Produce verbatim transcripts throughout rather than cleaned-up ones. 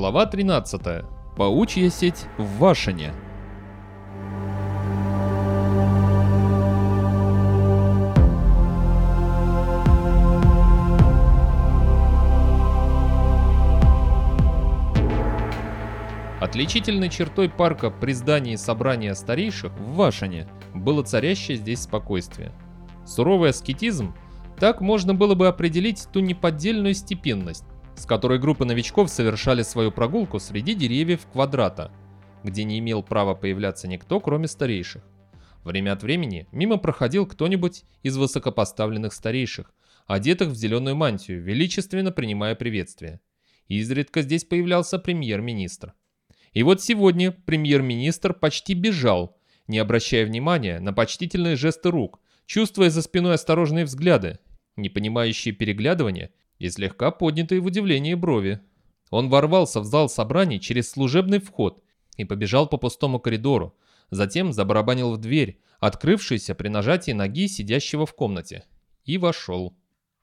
Глава тринадцатая. Паучья сеть в Вашине. Отличительной чертой парка при здании собрания старейших в Вашине было царящее здесь спокойствие. Суровый аскетизм, так можно было бы определить ту неподдельную степенность, с которой группы новичков совершали свою прогулку среди деревьев квадрата, где не имел права появляться никто, кроме старейших. Время от времени мимо проходил кто-нибудь из высокопоставленных старейших, одетых в зеленую мантию, величественно принимая приветствие. Изредка здесь появлялся премьер-министр. И вот сегодня премьер-министр почти бежал, не обращая внимания на почтительные жесты рук, чувствуя за спиной осторожные взгляды, непонимающие переглядывания и слегка поднятые в удивлении брови. Он ворвался в зал собраний через служебный вход и побежал по пустому коридору, затем забарабанил в дверь, открывшуюся при нажатии ноги сидящего в комнате, и вошел.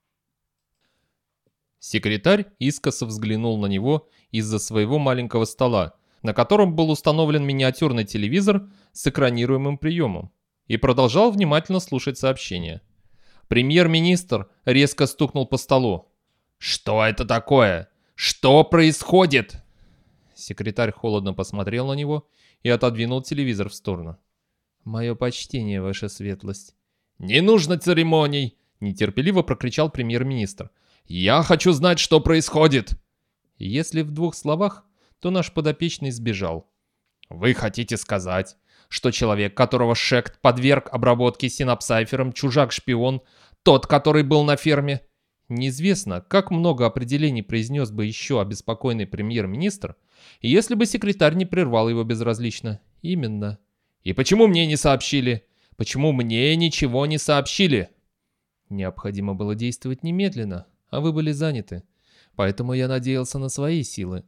Секретарь искоса взглянул на него из-за своего маленького стола, на котором был установлен миниатюрный телевизор с экранируемым приемом, и продолжал внимательно слушать сообщение. Премьер-министр резко стукнул по столу. «Что это такое? Что происходит?» Секретарь холодно посмотрел на него и отодвинул телевизор в сторону. «Мое почтение, ваша светлость». «Не нужно церемоний!» — нетерпеливо прокричал премьер-министр. «Я хочу знать, что происходит!» Если в двух словах, то наш подопечный сбежал. «Вы хотите сказать, что человек, которого Шект подверг обработке синапсайфером, чужак-шпион, тот, который был на ферме?» Неизвестно, как много определений произнес бы еще обеспокоенный премьер-министр, если бы секретарь не прервал его безразлично. Именно. «И почему мне не сообщили? Почему мне ничего не сообщили?» Необходимо было действовать немедленно, а вы были заняты. Поэтому я надеялся на свои силы.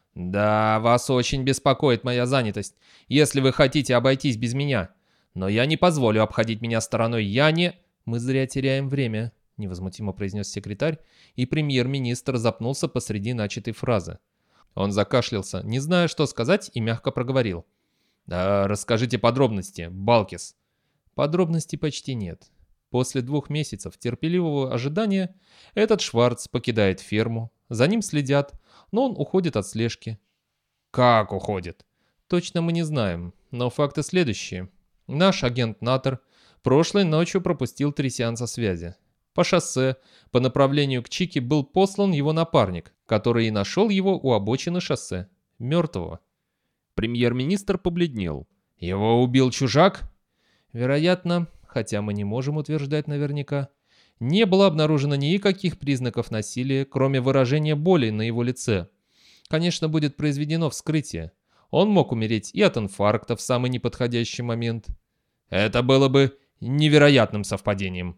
«Да, вас очень беспокоит моя занятость, если вы хотите обойтись без меня. Но я не позволю обходить меня стороной, я не...» «Мы зря теряем время», — невозмутимо произнес секретарь, и премьер-министр запнулся посреди начатой фразы. Он закашлялся, не зная, что сказать, и мягко проговорил. «Да, расскажите подробности, Балкис». Подробностей почти нет. После двух месяцев терпеливого ожидания этот Шварц покидает ферму, за ним следят, но он уходит от слежки. «Как уходит?» Точно мы не знаем, но факты следующие. Наш агент Наттер прошлой ночью пропустил три сеанса связи. По шоссе, по направлению к Чике, был послан его напарник, который и нашел его у обочины шоссе, мертвого. Премьер-министр побледнел. «Его убил чужак?» Вероятно, хотя мы не можем утверждать наверняка. Не было обнаружено никаких признаков насилия, кроме выражения боли на его лице. Конечно, будет произведено вскрытие. Он мог умереть и от инфаркта в самый неподходящий момент. Это было бы невероятным совпадением.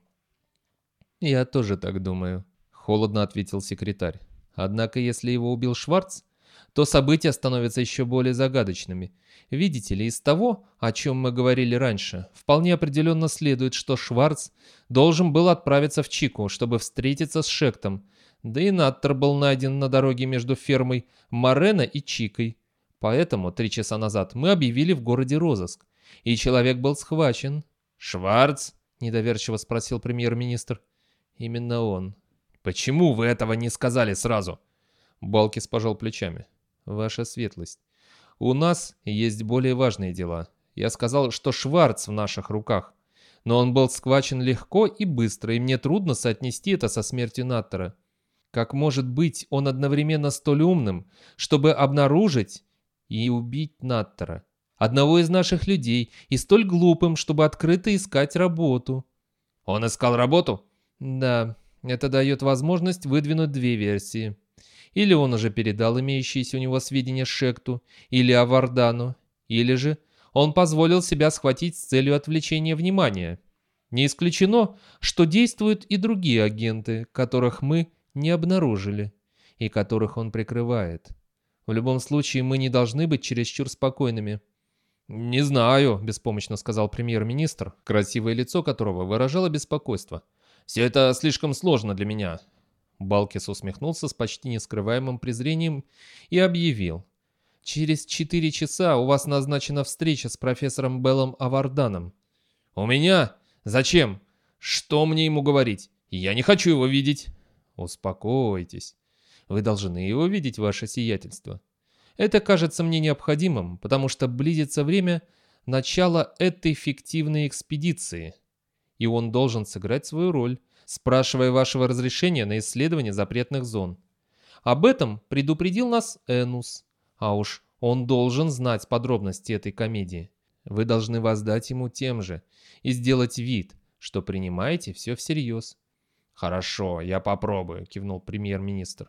«Я тоже так думаю», — холодно ответил секретарь. «Однако, если его убил Шварц, то события становятся еще более загадочными. Видите ли, из того, о чем мы говорили раньше, вполне определенно следует, что Шварц должен был отправиться в Чику, чтобы встретиться с Шектом, да и Наттер был найден на дороге между фермой Морено и Чикой. Поэтому три часа назад мы объявили в городе розыск, и человек был схвачен». «Шварц?» — недоверчиво спросил премьер-министр. «Именно он». «Почему вы этого не сказали сразу?» Балкис пожал плечами. «Ваша светлость, у нас есть более важные дела. Я сказал, что Шварц в наших руках, но он был схвачен легко и быстро, и мне трудно соотнести это со смертью Наттера. Как может быть он одновременно столь умным, чтобы обнаружить и убить Наттера, одного из наших людей, и столь глупым, чтобы открыто искать работу?» «Он искал работу?» «Да, это дает возможность выдвинуть две версии. Или он уже передал имеющиеся у него сведения Шекту или Авардану, или же он позволил себя схватить с целью отвлечения внимания. Не исключено, что действуют и другие агенты, которых мы не обнаружили, и которых он прикрывает. В любом случае, мы не должны быть чересчур спокойными». «Не знаю», — беспомощно сказал премьер-министр, красивое лицо которого выражало беспокойство. «Все это слишком сложно для меня. Балкис усмехнулся с почти нескрываемым презрением и объявил. «Через четыре часа у вас назначена встреча с профессором Беллом Аварданом». «У меня? Зачем? Что мне ему говорить? Я не хочу его видеть». «Успокойтесь. Вы должны его видеть, ваше сиятельство. Это кажется мне необходимым, потому что близится время начала этой фиктивной экспедиции. И он должен сыграть свою роль, спрашивая вашего разрешения на исследование запретных зон. Об этом предупредил нас Энус. А уж он должен знать подробности этой комедии. Вы должны воздать ему тем же и сделать вид, что принимаете все всерьез». «Хорошо, я попробую», — кивнул премьер-министр.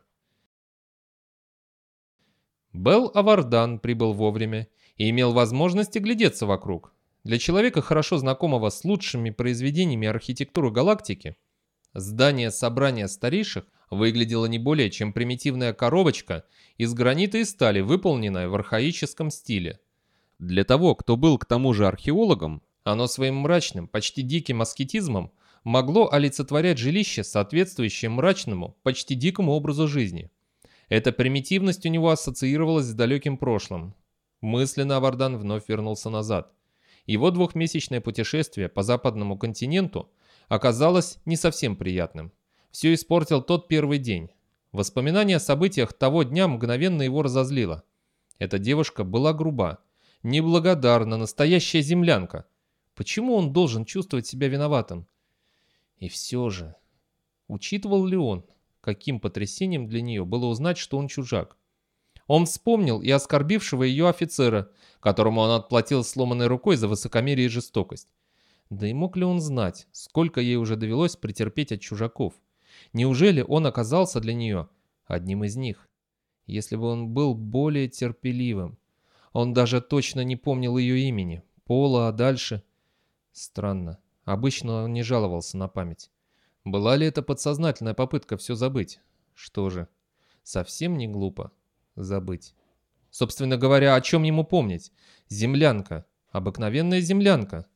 Белл Авардан прибыл вовремя и имел возможность оглядеться вокруг. Для человека, хорошо знакомого с лучшими произведениями архитектуры галактики, здание собрания старейших выглядело не более чем примитивная коробочка из гранита и стали, выполненная в архаическом стиле. Для того, кто был к тому же археологом, оно своим мрачным, почти диким аскетизмом могло олицетворять жилище, соответствующее мрачному, почти дикому образу жизни. Эта примитивность у него ассоциировалась с далеким прошлым. Мысленно Авардан вновь вернулся назад. Его двухмесячное путешествие по западному континенту оказалось не совсем приятным. Все испортил тот первый день. Воспоминание о событиях того дня мгновенно его разозлило. Эта девушка была груба, неблагодарна, настоящая землянка. Почему он должен чувствовать себя виноватым? И все же, учитывал ли он, каким потрясением для нее было узнать, что он чужак? Он вспомнил и оскорбившего ее офицера, которому он отплатил сломанной рукой за высокомерие и жестокость. Да и мог ли он знать, сколько ей уже довелось претерпеть от чужаков? Неужели он оказался для нее одним из них? Если бы он был более терпеливым. Он даже точно не помнил ее имени, пола, а дальше... Странно. Обычно он не жаловался на память. Была ли это подсознательная попытка все забыть? Что же, совсем не глупо забыть. Собственно говоря, о чем ему помнить? Землянка. Обыкновенная землянка.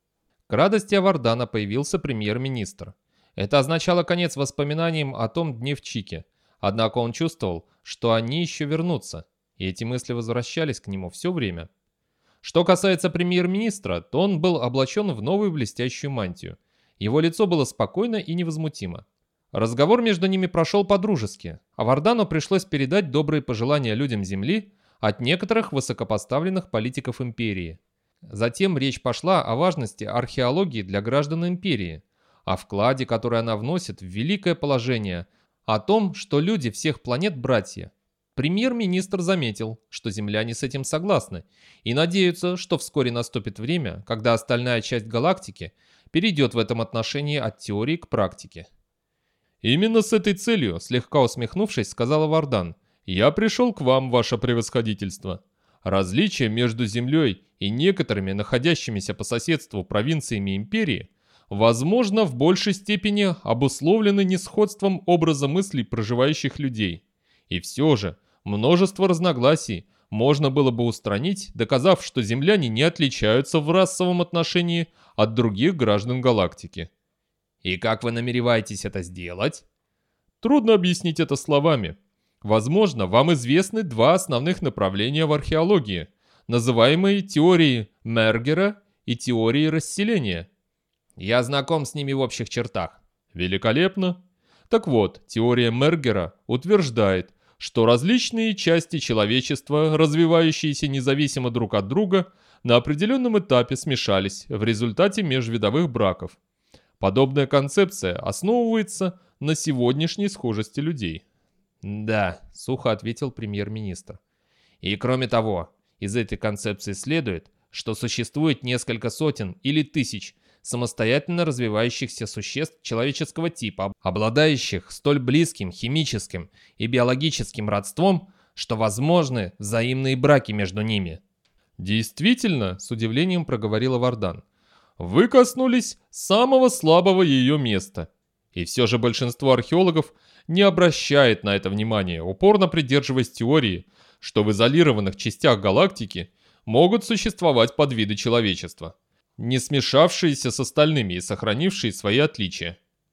К радости Авардана появился премьер-министр. Это означало конец воспоминаниям о том дне в Чике. Однако он чувствовал, что они еще вернутся, и эти мысли возвращались к нему все время. Что касается премьер-министра, то он был облачен в новую блестящую мантию. Его лицо было спокойно и невозмутимо. Разговор между ними прошел по-дружески, а Вардану пришлось передать добрые пожелания людям Земли от некоторых высокопоставленных политиков империи. Затем речь пошла о важности археологии для граждан империи, о вкладе, который она вносит в великое положение, о том, что люди всех планет братья. Премьер-министр заметил, что земляне с этим согласны и надеются, что вскоре наступит время, когда остальная часть галактики перейдет в этом отношении от теории к практике. «Именно с этой целью», — слегка усмехнувшись, сказал Авардан, — «я пришел к вам, ваше превосходительство. Различия между Землей и некоторыми находящимися по соседству провинциями империи, возможно, в большей степени обусловлены несходством образа мыслей проживающих людей. И все же, множество разногласий можно было бы устранить, доказав, что земляне не отличаются в расовом отношении от других граждан галактики». «И как вы намереваетесь это сделать?» «Трудно объяснить это словами. Возможно, вам известны два основных направления в археологии, называемые теорией Мергера и теорией расселения». «Я знаком с ними в общих чертах». «Великолепно. Так вот, теория Мергера утверждает, что различные части человечества, развивающиеся независимо друг от друга, на определенном этапе смешались в результате межвидовых браков. Подобная концепция основывается на сегодняшней схожести людей». «Да», — сухо ответил премьер-министр. «И кроме того, из этой концепции следует, что существует несколько сотен или тысяч самостоятельно развивающихся существ человеческого типа, обладающих столь близким химическим и биологическим родством, что возможны взаимные браки между ними». «Действительно», — с удивлением проговорил Авардан, — «вы коснулись самого слабого ее места. И все же большинство археологов не обращает на это внимания, упорно придерживаясь теории, что в изолированных частях галактики могут существовать подвиды человечества, не смешавшиеся с остальными и сохранившие свои отличия».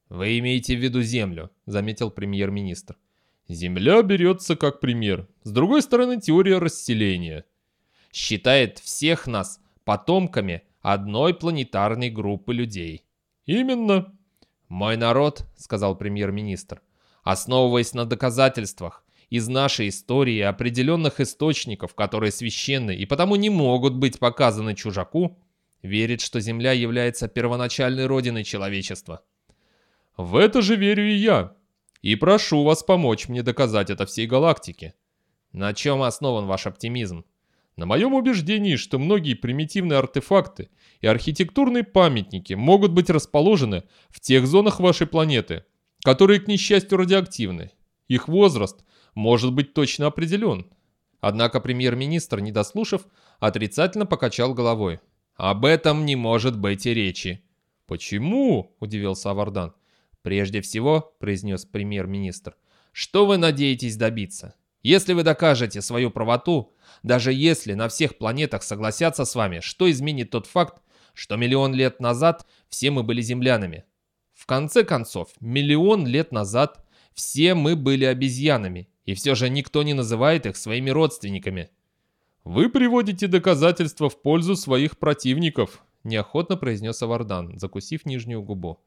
«Вы имеете в виду Землю», — заметил премьер-министр. «Земля берется как пример. С другой стороны, теория расселения. Считает всех нас потомками одной планетарной группы людей». «Именно». «Мой народ», — сказал премьер-министр, «основываясь на доказательствах из нашей истории и определенных источников, которые священны и потому не могут быть показаны чужаку, верит, что Земля является первоначальной родиной человечества». «В это же верю и я. И прошу вас помочь мне доказать это всей галактике». «На чем основан ваш оптимизм?» «На моем убеждении, что многие примитивные артефакты и архитектурные памятники могут быть расположены в тех зонах вашей планеты, которые, к несчастью, радиоактивны. Их возраст может быть точно определен». Однако премьер-министр, не дослушав, отрицательно покачал головой. «Об этом не может быть и речи». «Почему?» – удивился Авардан. «Прежде всего, — произнес премьер-министр, — что вы надеетесь добиться? Если вы докажете свою правоту, даже если на всех планетах согласятся с вами, что изменит тот факт, что миллион лет назад все мы были землянами? В конце концов, миллион лет назад все мы были обезьянами, и все же никто не называет их своими родственниками». «Вы приводите доказательства в пользу своих противников», — неохотно произнес Авардан, закусив нижнюю губу.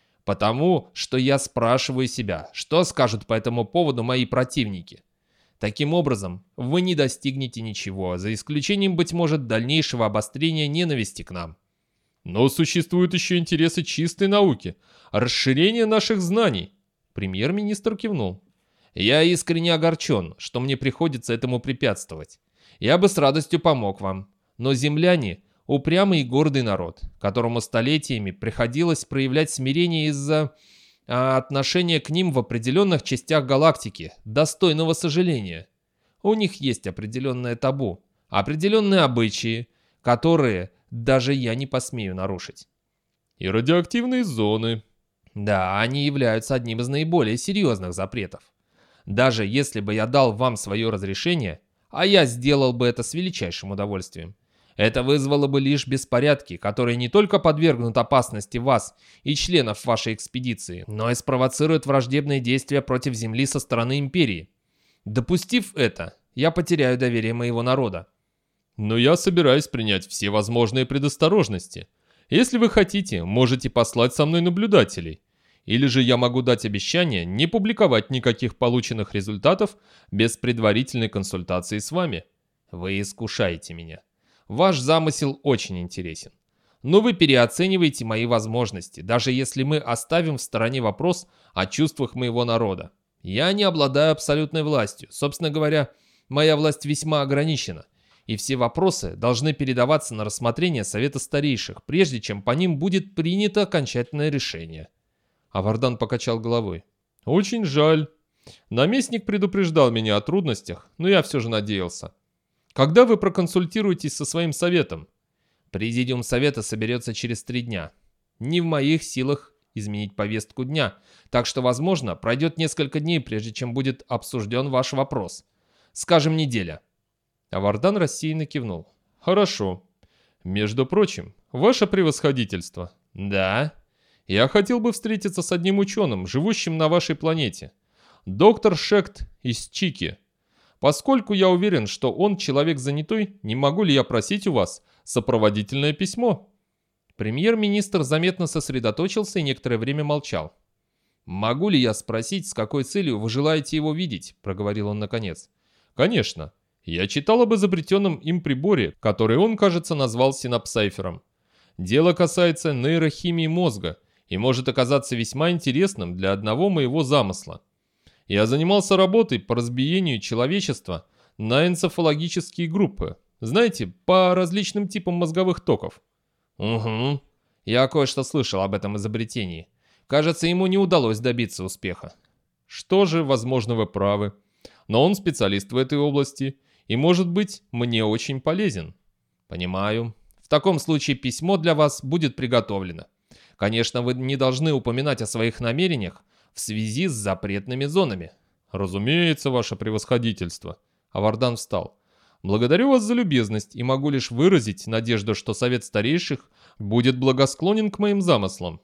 «Потому что я спрашиваю себя, что скажут по этому поводу мои противники. Таким образом, вы не достигнете ничего, за исключением, быть может, дальнейшего обострения ненависти к нам». «Но существуют еще интересы чистой науки, расширение наших знаний». Премьер-министр кивнул. «Я искренне огорчен, что мне приходится этому препятствовать. Я бы с радостью помог вам, но земляне – упрямый и гордый народ, которому столетиями приходилось проявлять смирение из-за а, отношения к ним в определенных частях галактики, достойного сожаления. У них есть определенное табу, определенные обычаи, которые даже я не посмею нарушить». «И радиоактивные зоны». «Да, они являются одним из наиболее серьезных запретов. Даже если бы я дал вам свое разрешение, а я сделал бы это с величайшим удовольствием, это вызвало бы лишь беспорядки, которые не только подвергнут опасности вас и членов вашей экспедиции, но и спровоцируют враждебные действия против Земли со стороны Империи. Допустив это, я потеряю доверие моего народа». «Но я собираюсь принять все возможные предосторожности. Если вы хотите, можете послать со мной наблюдателей. Или же я могу дать обещание не публиковать никаких полученных результатов без предварительной консультации с вами». «Вы искушаете меня. Ваш замысел очень интересен. Но вы переоцениваете мои возможности, даже если мы оставим в стороне вопрос о чувствах моего народа. Я не обладаю абсолютной властью. Собственно говоря, моя власть весьма ограничена, и все вопросы должны передаваться на рассмотрение Совета Старейших, прежде чем по ним будет принято окончательное решение». Авардан покачал головой. «Очень жаль. Наместник предупреждал меня о трудностях, но я все же надеялся. Когда вы проконсультируетесь со своим советом?» «Президиум совета соберется через три дня. Не в моих силах изменить повестку дня, так что, возможно, пройдет несколько дней, прежде чем будет обсужден ваш вопрос. Скажем, неделя». Авардан рассеянно кивнул. «Хорошо. Между прочим, ваше превосходительство». «Да?» «Я хотел бы встретиться с одним ученым, живущим на вашей планете. Доктор Шект из Чики. Поскольку я уверен, что он человек занятой, не могу ли я просить у вас сопроводительное письмо?» Премьер-министр заметно сосредоточился и некоторое время молчал. «Могу ли я спросить, с какой целью вы желаете его видеть?» – проговорил он наконец. «Конечно. Я читал об изобретенном им приборе, который он, кажется, назвал синапсайфером. Дело касается нейрохимии мозга и может оказаться весьма интересным для одного моего замысла. Я занимался работой по разбиению человечества на энцефалогические группы. Знаете, по различным типам мозговых токов». «Угу. Я кое-что слышал об этом изобретении. Кажется, ему не удалось добиться успеха». «Что же, возможно, вы правы. Но он специалист в этой области и, может быть, мне очень полезен». «Понимаю. В таком случае письмо для вас будет приготовлено. Конечно, вы не должны упоминать о своих намерениях в связи с запретными зонами». «Разумеется, ваше превосходительство». Авардан встал. «Благодарю вас за любезность и могу лишь выразить надежду, что Совет Старейших будет благосклонен к моим замыслам».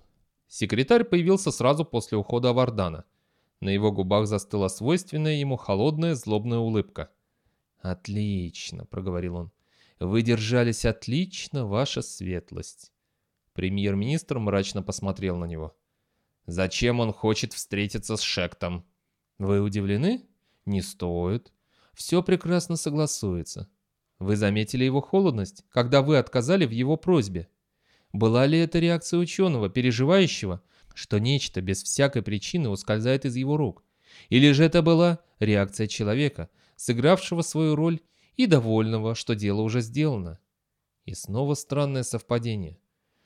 Секретарь появился сразу после ухода Авардана. На его губах застыла свойственная ему холодная злобная улыбка. «Отлично», — проговорил он. «Вы держались отлично, ваша светлость». Премьер-министр мрачно посмотрел на него. «Зачем он хочет встретиться с Шектом?» «Вы удивлены? Не стоит. Все прекрасно согласуется. Вы заметили его холодность, когда вы отказали в его просьбе? Была ли это реакция ученого, переживающего, что нечто без всякой причины ускользает из его рук? Или же это была реакция человека, сыгравшего свою роль и довольного, что дело уже сделано?» И снова странное совпадение.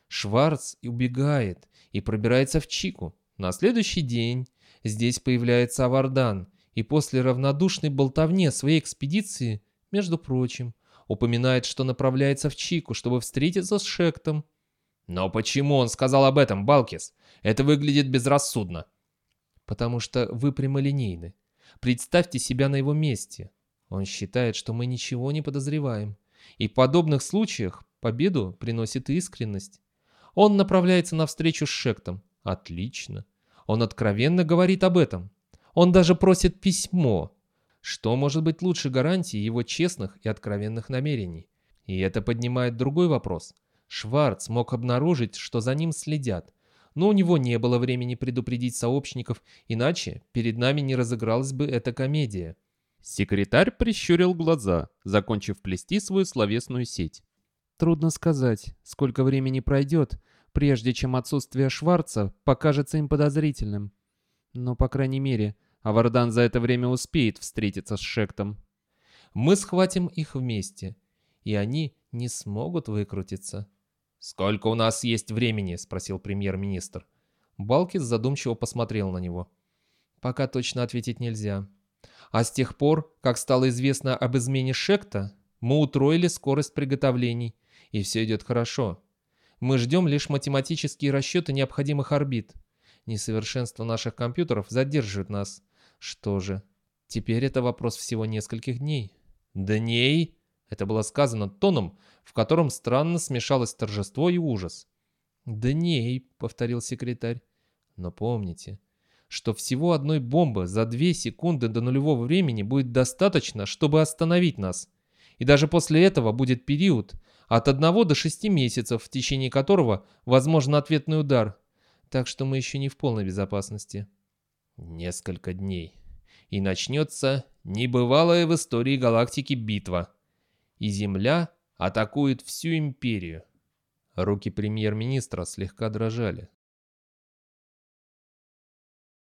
Шварц убегает и пробирается в Чику. На следующий день здесь появляется Авардан, и после равнодушной болтовни о своей экспедиции, между прочим, упоминает, что направляется в Чику, чтобы встретиться с Шектом. «Но почему он сказал об этом, Балкис? Это выглядит безрассудно». «Потому что вы прямолинейны. Представьте себя на его месте. Он считает, что мы ничего не подозреваем. И в подобных случаях победу приносит искренность. Он направляется навстречу с Шектом. Отлично. Он откровенно говорит об этом. Он даже просит письмо. Что может быть лучше гарантии его честных и откровенных намерений? И это поднимает другой вопрос. Шварц мог обнаружить, что за ним следят, но у него не было времени предупредить сообщников, иначе перед нами не разыгралась бы эта комедия». Секретарь прищурил глаза, закончив плести свою словесную сеть. «Трудно сказать, сколько времени пройдет, прежде чем отсутствие Шварца покажется им подозрительным. Но, по крайней мере, Авардан за это время успеет встретиться с Шектом. Мы схватим их вместе, и они не смогут выкрутиться». «Сколько у нас есть времени?» — спросил премьер-министр. Балкис задумчиво посмотрел на него. «Пока точно ответить нельзя. А с тех пор, как стало известно об измене Шекта, мы утроили скорость приготовлений, и все идет хорошо. Мы ждем лишь математические расчеты необходимых орбит. Несовершенство наших компьютеров задерживает нас. Что же, теперь это вопрос всего нескольких дней». «Дней?» — это было сказано тоном, в котором странно смешалось торжество и ужас. «Дней», — повторил секретарь. «Но помните, что всего одной бомбы за две секунды до нулевого времени будет достаточно, чтобы остановить нас. И даже после этого будет период от одного до шести месяцев, в течение которого возможен ответный удар. Так что мы еще не в полной безопасности». «Несколько дней. И начнется небывалая в истории галактики битва. И Земля атакует всю империю». Руки премьер-министра слегка дрожали.